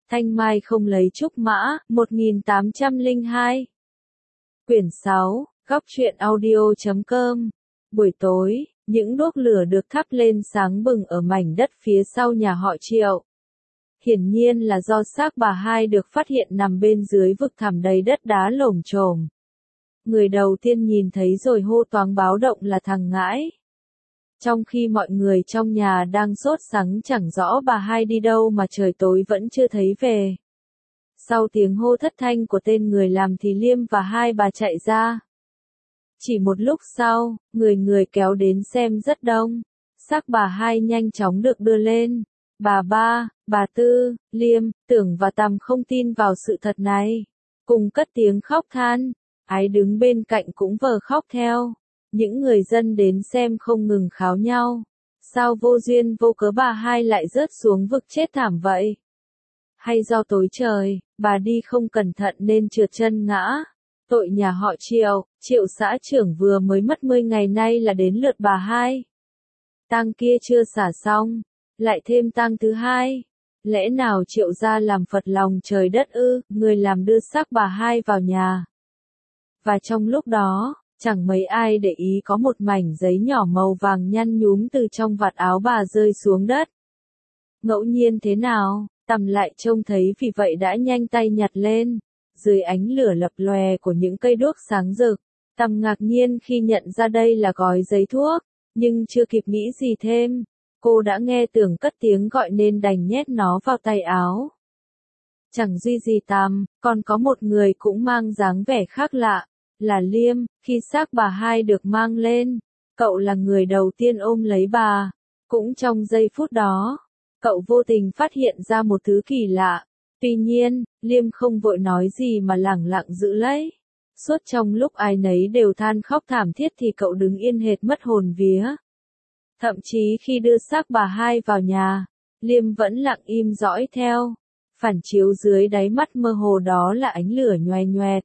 Thanh mai không lấy trúc mã, 1802. Quyển 6, góc truyện audio.com. Buổi tối, những đuốc lửa được thắp lên sáng bừng ở mảnh đất phía sau nhà họ Triệu. Hiển nhiên là do xác bà Hai được phát hiện nằm bên dưới vực thẳm đầy đất đá lổm chổm. Người đầu tiên nhìn thấy rồi hô toáng báo động là thằng Ngãi. Trong khi mọi người trong nhà đang sốt sắng chẳng rõ bà Hai đi đâu mà trời tối vẫn chưa thấy về. Sau tiếng hô thất thanh của tên người làm thì Liêm và hai bà chạy ra. Chỉ một lúc sau, người kéo đến xem rất đông. Xác bà Hai nhanh chóng được đưa lên. Bà Ba, bà Tư, Liêm, Tưởng và Tằm không tin vào sự thật này. Cùng cất tiếng khóc than. Ái đứng bên cạnh cũng vờ khóc theo. Những người dân đến xem không ngừng kháo nhau. Sao vô duyên vô cớ bà Hai lại rớt xuống vực chết thảm vậy? Hay do tối trời, bà đi không cẩn thận nên trượt chân ngã? Tội nhà họ Triệu, Triệu xã trưởng vừa mới mất 10 ngày nay là đến lượt bà Hai. Tang kia chưa xả xong, lại thêm tang thứ hai. Lẽ nào Triệu gia làm phật lòng trời đất ư? Người làm đưa xác bà Hai vào nhà. Và trong lúc đó, chẳng mấy ai để ý có một mảnh giấy nhỏ màu vàng nhăn nhúm từ trong vạt áo bà rơi xuống đất. Ngẫu nhiên thế nào, Tằm lại trông thấy vì vậy đã nhanh tay nhặt lên. Dưới ánh lửa lập lòe của những cây đuốc sáng rực, Tằm ngạc nhiên khi nhận ra đây là gói giấy thuốc, nhưng chưa kịp nghĩ gì thêm. Cô đã nghe Tưởng cất tiếng gọi nên đành nhét nó vào tay áo. Chẳng duy gì Tằm, còn có một người cũng mang dáng vẻ khác lạ. Là Liêm. Khi xác bà Hai được mang lên, cậu là người đầu tiên ôm lấy bà. Cũng trong giây phút đó, cậu vô tình phát hiện ra một thứ kỳ lạ. Tuy nhiên, Liêm không vội nói gì mà lẳng lặng giữ lấy. Suốt trong lúc ai nấy đều than khóc thảm thiết thì cậu đứng yên hệt mất hồn vía. Thậm chí khi đưa xác bà Hai vào nhà, Liêm vẫn lặng im dõi theo. Phản chiếu dưới đáy mắt mơ hồ đó là ánh lửa nhoè nhoẹt.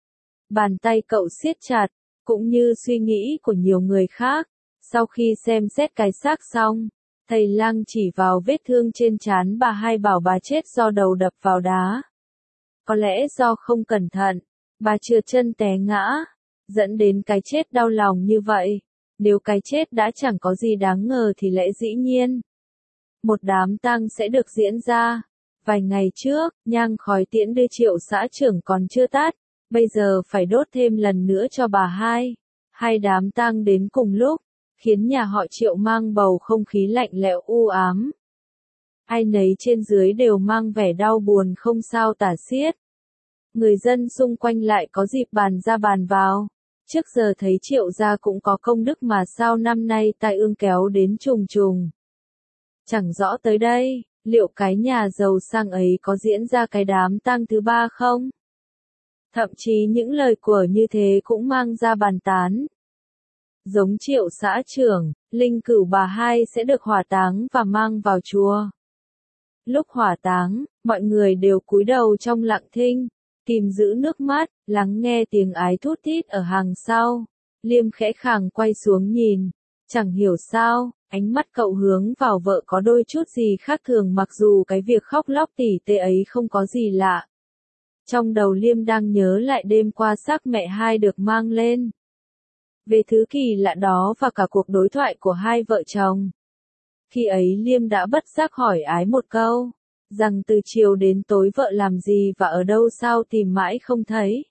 Bàn tay cậu siết chặt, cũng như suy nghĩ của nhiều người khác. Sau khi xem xét cái xác xong, thầy lang chỉ vào vết thương trên trán bà Hai bảo bà chết do đầu đập vào đá. Có lẽ do không cẩn thận, bà trượt chân té ngã, dẫn đến cái chết đau lòng như vậy. Nếu cái chết đã chẳng có gì đáng ngờ thì lẽ dĩ nhiên một đám tang sẽ được diễn ra. Vài ngày trước, nhang khói tiễn đưa Triệu xã trưởng còn chưa tắt. Bây giờ phải đốt thêm lần nữa cho bà Hai. Hai đám tang đến cùng lúc, khiến nhà họ Triệu mang bầu không khí lạnh lẽo u ám. Ai nấy trên dưới đều mang vẻ đau buồn không sao tả xiết. Người dân xung quanh lại có dịp bàn ra bàn vào. Trước giờ thấy Triệu gia cũng có công đức mà sao năm nay tai ương kéo đến trùng trùng. Chẳng rõ tới đây, liệu cái nhà giàu sang ấy có diễn ra cái đám tang thứ ba không? Thậm chí những lời của như thế cũng mang ra bàn tán. Giống Triệu xã trưởng, linh cữu bà Hai sẽ được hỏa táng và mang vào chùa. Lúc hỏa táng, mọi người đều cúi đầu trong lặng thinh, kìm giữ nước mắt, lắng nghe tiếng ái thút thít ở hàng sau. Liêm khẽ khàng quay xuống nhìn, chẳng hiểu sao, ánh mắt cậu hướng vào vợ có đôi chút gì khác thường mặc dù cái việc khóc lóc tỉ tê ấy không có gì lạ. Trong đầu Liêm đang nhớ lại đêm qua xác mẹ Hai được mang lên. Về thứ kỳ lạ đó và cả cuộc đối thoại của hai vợ chồng. Khi ấy Liêm đã bất giác hỏi Ái một câu, rằng từ chiều đến tối vợ làm gì và ở đâu sao tìm mãi không thấy.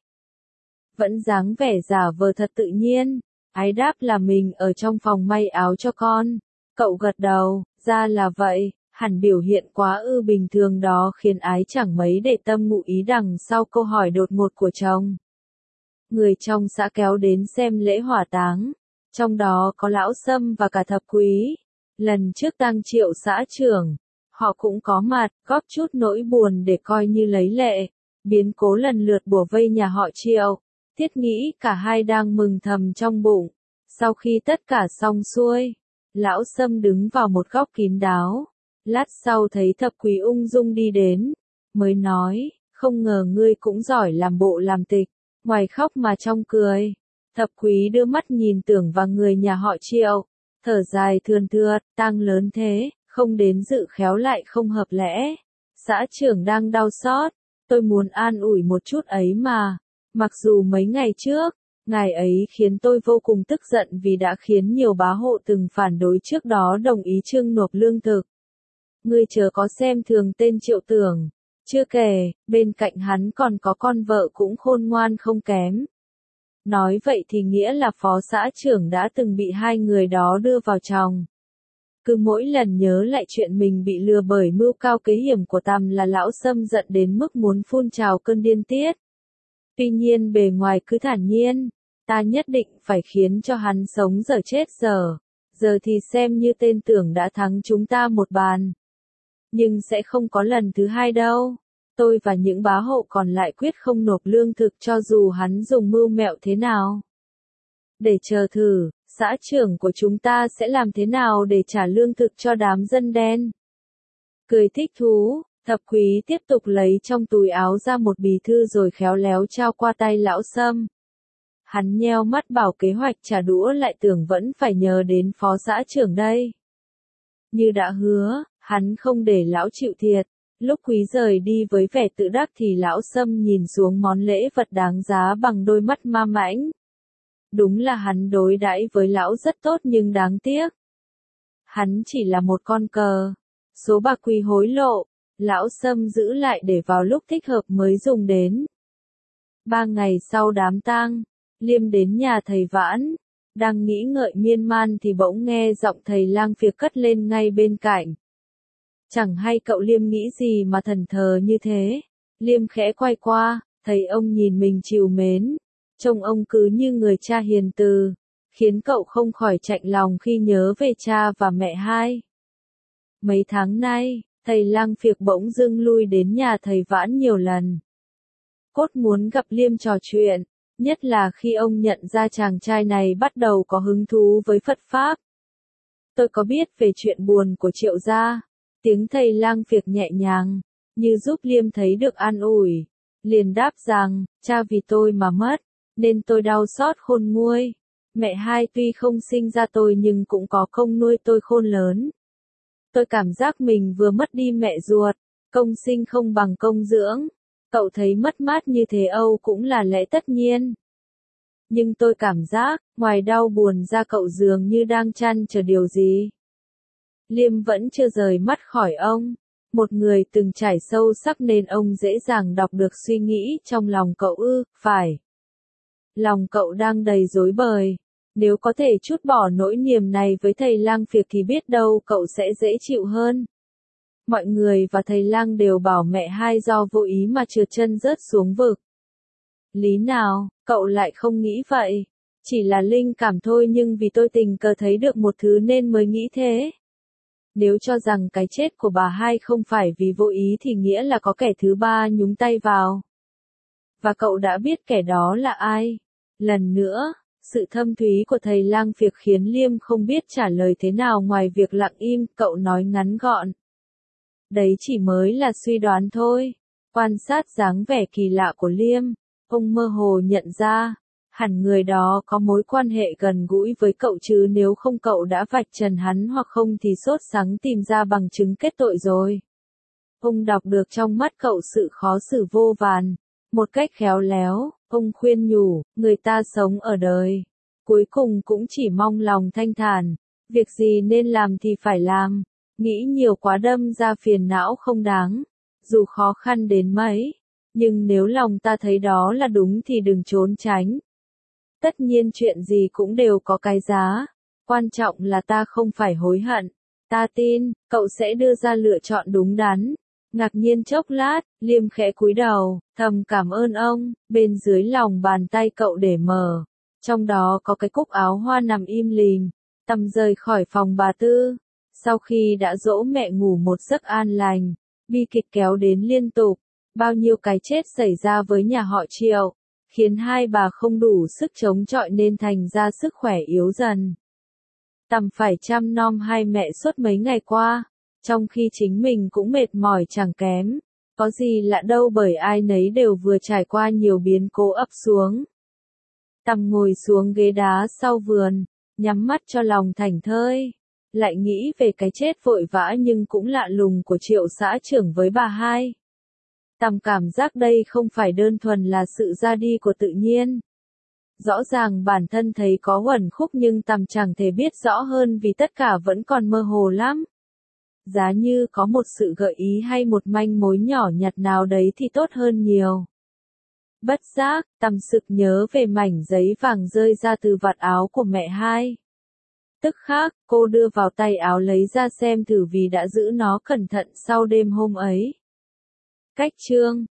Vẫn dáng vẻ giả vờ thật tự nhiên, Ái đáp là mình ở trong phòng may áo cho con. Cậu gật đầu, ra là vậy. Hẳn biểu hiện quá bình thường đó khiến Ái chẳng mấy để tâm ngụ ý đằng sau câu hỏi đột ngột của chồng. Người trong xã kéo đến xem lễ hỏa táng, trong đó có lão Sâm và cả thập quý. Lần trước tang Triệu xã trưởng, họ cũng có mặt, góp chút nỗi buồn để coi như lấy lệ. Biến cố lần lượt bủa vây nhà họ Triệu, Thiết nghĩ cả hai đang mừng thầm trong bụng. Sau khi tất cả xong xuôi, lão Sâm đứng vào một góc kín đáo. Lát sau thấy thập quý ung dung đi đến, mới nói, không ngờ ngươi cũng giỏi làm bộ làm tịch, ngoài khóc mà trong cười. Thập quý đưa mắt nhìn Tưởng và người nhà họ Triệu, thở dài thườn thượt, tang lớn thế, không đến dự khéo lại không hợp lẽ. Xã trưởng đang đau xót, tôi muốn an ủi một chút ấy mà. Mặc dù mấy ngày trước, ngài ấy khiến tôi vô cùng tức giận vì đã khiến nhiều bá hộ từng phản đối trước đó đồng ý trưng nộp lương thực. Ngươi chớ có xem thường tên Triệu Tưởng. Chưa kể, bên cạnh hắn còn có con vợ cũng khôn ngoan không kém. Nói vậy thì nghĩa là phó xã trưởng đã từng bị hai người đó đưa vào chồng. Cứ mỗi lần nhớ lại chuyện mình bị lừa bởi mưu cao kế hiểm của Tằm là lão Sâm giận đến mức muốn phun trào cơn điên tiết. Tuy nhiên bề ngoài cứ thản nhiên, ta nhất định phải khiến cho hắn sống dở chết dở. Giờ thì xem như tên Tưởng đã thắng chúng ta một bàn. Nhưng sẽ không có lần thứ hai đâu. Tôi và những bá hộ còn lại quyết không nộp lương thực cho dù hắn dùng mưu mẹo thế nào. Để chờ thử, xã trưởng của chúng ta sẽ làm thế nào để trả lương thực cho đám dân đen. Cười thích thú, Thập Quý tiếp tục lấy trong túi áo ra một bì thư rồi khéo léo trao qua tay lão Sâm. Hắn nheo mắt bảo kế hoạch trả đũa lại Tưởng vẫn phải nhờ đến phó xã trưởng đây. Như đã hứa, hắn không để lão chịu thiệt. Lúc Quý rời đi với vẻ tự đắc thì lão Sâm nhìn xuống món lễ vật đáng giá bằng đôi mắt ma mãnh. Đúng là hắn đối đãi với lão rất tốt nhưng đáng tiếc. Hắn chỉ là một con cờ. Số bạc Quý hối lộ, lão Sâm giữ lại để vào lúc thích hợp mới dùng đến. 3 ngày sau đám tang, Liêm đến nhà thầy Vãn. Đang nghĩ ngợi miên man thì bỗng nghe giọng thầy Lang Phiệt cất lên ngay bên cạnh. Chẳng hay cậu Liêm nghĩ gì mà thần thờ như thế. Liêm khẽ quay qua, thấy ông nhìn mình trìu mến. Trông ông cứ như người cha hiền từ, khiến cậu không khỏi chạnh lòng khi nhớ về cha và mẹ hai. Mấy tháng nay, thầy Lang Phiệt bỗng dưng lui đến nhà thầy Vãn nhiều lần. Cốt muốn gặp Liêm trò chuyện, nhất là khi ông nhận ra chàng trai này bắt đầu có hứng thú với Phật Pháp. Tôi có biết về chuyện buồn của Triệu gia. Tiếng thầy Lang Phiệt nhẹ nhàng, như giúp Liêm thấy được an ủi. Liền đáp rằng, cha vì tôi mà mất, nên tôi đau xót khôn nguôi. Mẹ hai tuy không sinh ra tôi nhưng cũng có công nuôi tôi khôn lớn. Tôi cảm giác mình vừa mất đi mẹ ruột, công sinh không bằng công dưỡng. Cậu thấy mất mát như thế Âu cũng là lẽ tất nhiên. Nhưng tôi cảm giác, ngoài đau buồn ra cậu dường như đang trăn trở điều gì. Liêm vẫn chưa rời mắt khỏi ông. Một người từng trải sâu sắc nên ông dễ dàng đọc được suy nghĩ trong lòng cậu phải. Lòng cậu đang đầy rối bời. Nếu có thể trút bỏ nỗi niềm này với thầy Lang Phiệt thì biết đâu cậu sẽ dễ chịu hơn. Mọi người và thầy Lang đều bảo mẹ hai do vô ý mà trượt chân rớt xuống vực. Lý nào, cậu lại không nghĩ vậy. Chỉ là linh cảm thôi nhưng vì tôi tình cờ thấy được một thứ nên mới nghĩ thế. Nếu cho rằng cái chết của bà hai không phải vì vô ý thì nghĩa là có kẻ thứ ba nhúng tay vào. Và cậu đã biết kẻ đó là ai. Lần nữa, sự thâm thúy của thầy Lang Phiệt khiến Liêm không biết trả lời thế nào ngoài việc lặng im, cậu nói ngắn gọn. Đấy chỉ mới là suy đoán thôi. Quan sát dáng vẻ kỳ lạ của Liêm, ông mơ hồ nhận ra, hẳn người đó có mối quan hệ gần gũi với cậu chứ nếu không cậu đã vạch trần hắn hoặc không thì sốt sắng tìm ra bằng chứng kết tội rồi. Ông đọc được trong mắt cậu sự khó xử vô vàn. Một cách khéo léo, ông khuyên nhủ, người ta sống ở đời. Cuối cùng cũng chỉ mong lòng thanh thản. Việc gì nên làm thì phải làm. Nghĩ nhiều quá đâm ra phiền não không đáng. Dù khó khăn đến mấy. Nhưng nếu lòng ta thấy đó là đúng thì đừng trốn tránh. Tất nhiên chuyện gì cũng đều có cái giá. Quan trọng là ta không phải hối hận. Ta tin, cậu sẽ đưa ra lựa chọn đúng đắn. Ngạc nhiên chốc lát, Liêm khẽ cúi đầu, thầm cảm ơn ông, bên dưới lòng bàn tay cậu để mở. Trong đó có cái cúc áo hoa nằm im lìm. Tầm rời khỏi phòng bà Tư. Sau khi đã dỗ mẹ ngủ một giấc an lành, bi kịch kéo đến liên tục. Bao nhiêu cái chết xảy ra với nhà họ Triệu, khiến hai bà không đủ sức chống chọi nên thành ra sức khỏe yếu dần. Tầm phải chăm nom hai mẹ suốt mấy ngày qua, trong khi chính mình cũng mệt mỏi chẳng kém. Có gì lạ đâu bởi ai nấy đều vừa trải qua nhiều biến cố ập xuống. Tầm ngồi xuống ghế đá sau vườn, nhắm mắt cho lòng thảnh thơi. Lại nghĩ về cái chết vội vã nhưng cũng lạ lùng của Triệu xã trưởng với bà hai. Tằm cảm giác đây không phải đơn thuần là sự ra đi của tự nhiên. Rõ ràng bản thân thấy có uẩn khúc nhưng Tằm chẳng thể biết rõ hơn vì tất cả vẫn còn mơ hồ lắm. Giá như có một sự gợi ý hay một manh mối nhỏ nhặt nào đấy thì tốt hơn nhiều. Bất giác, Tằm sực nhớ về mảnh giấy vàng rơi ra từ vạt áo của mẹ hai. Tức khắc, cô đưa vào tay áo lấy ra xem thử vì đã giữ nó cẩn thận sau đêm hôm ấy. Cách chương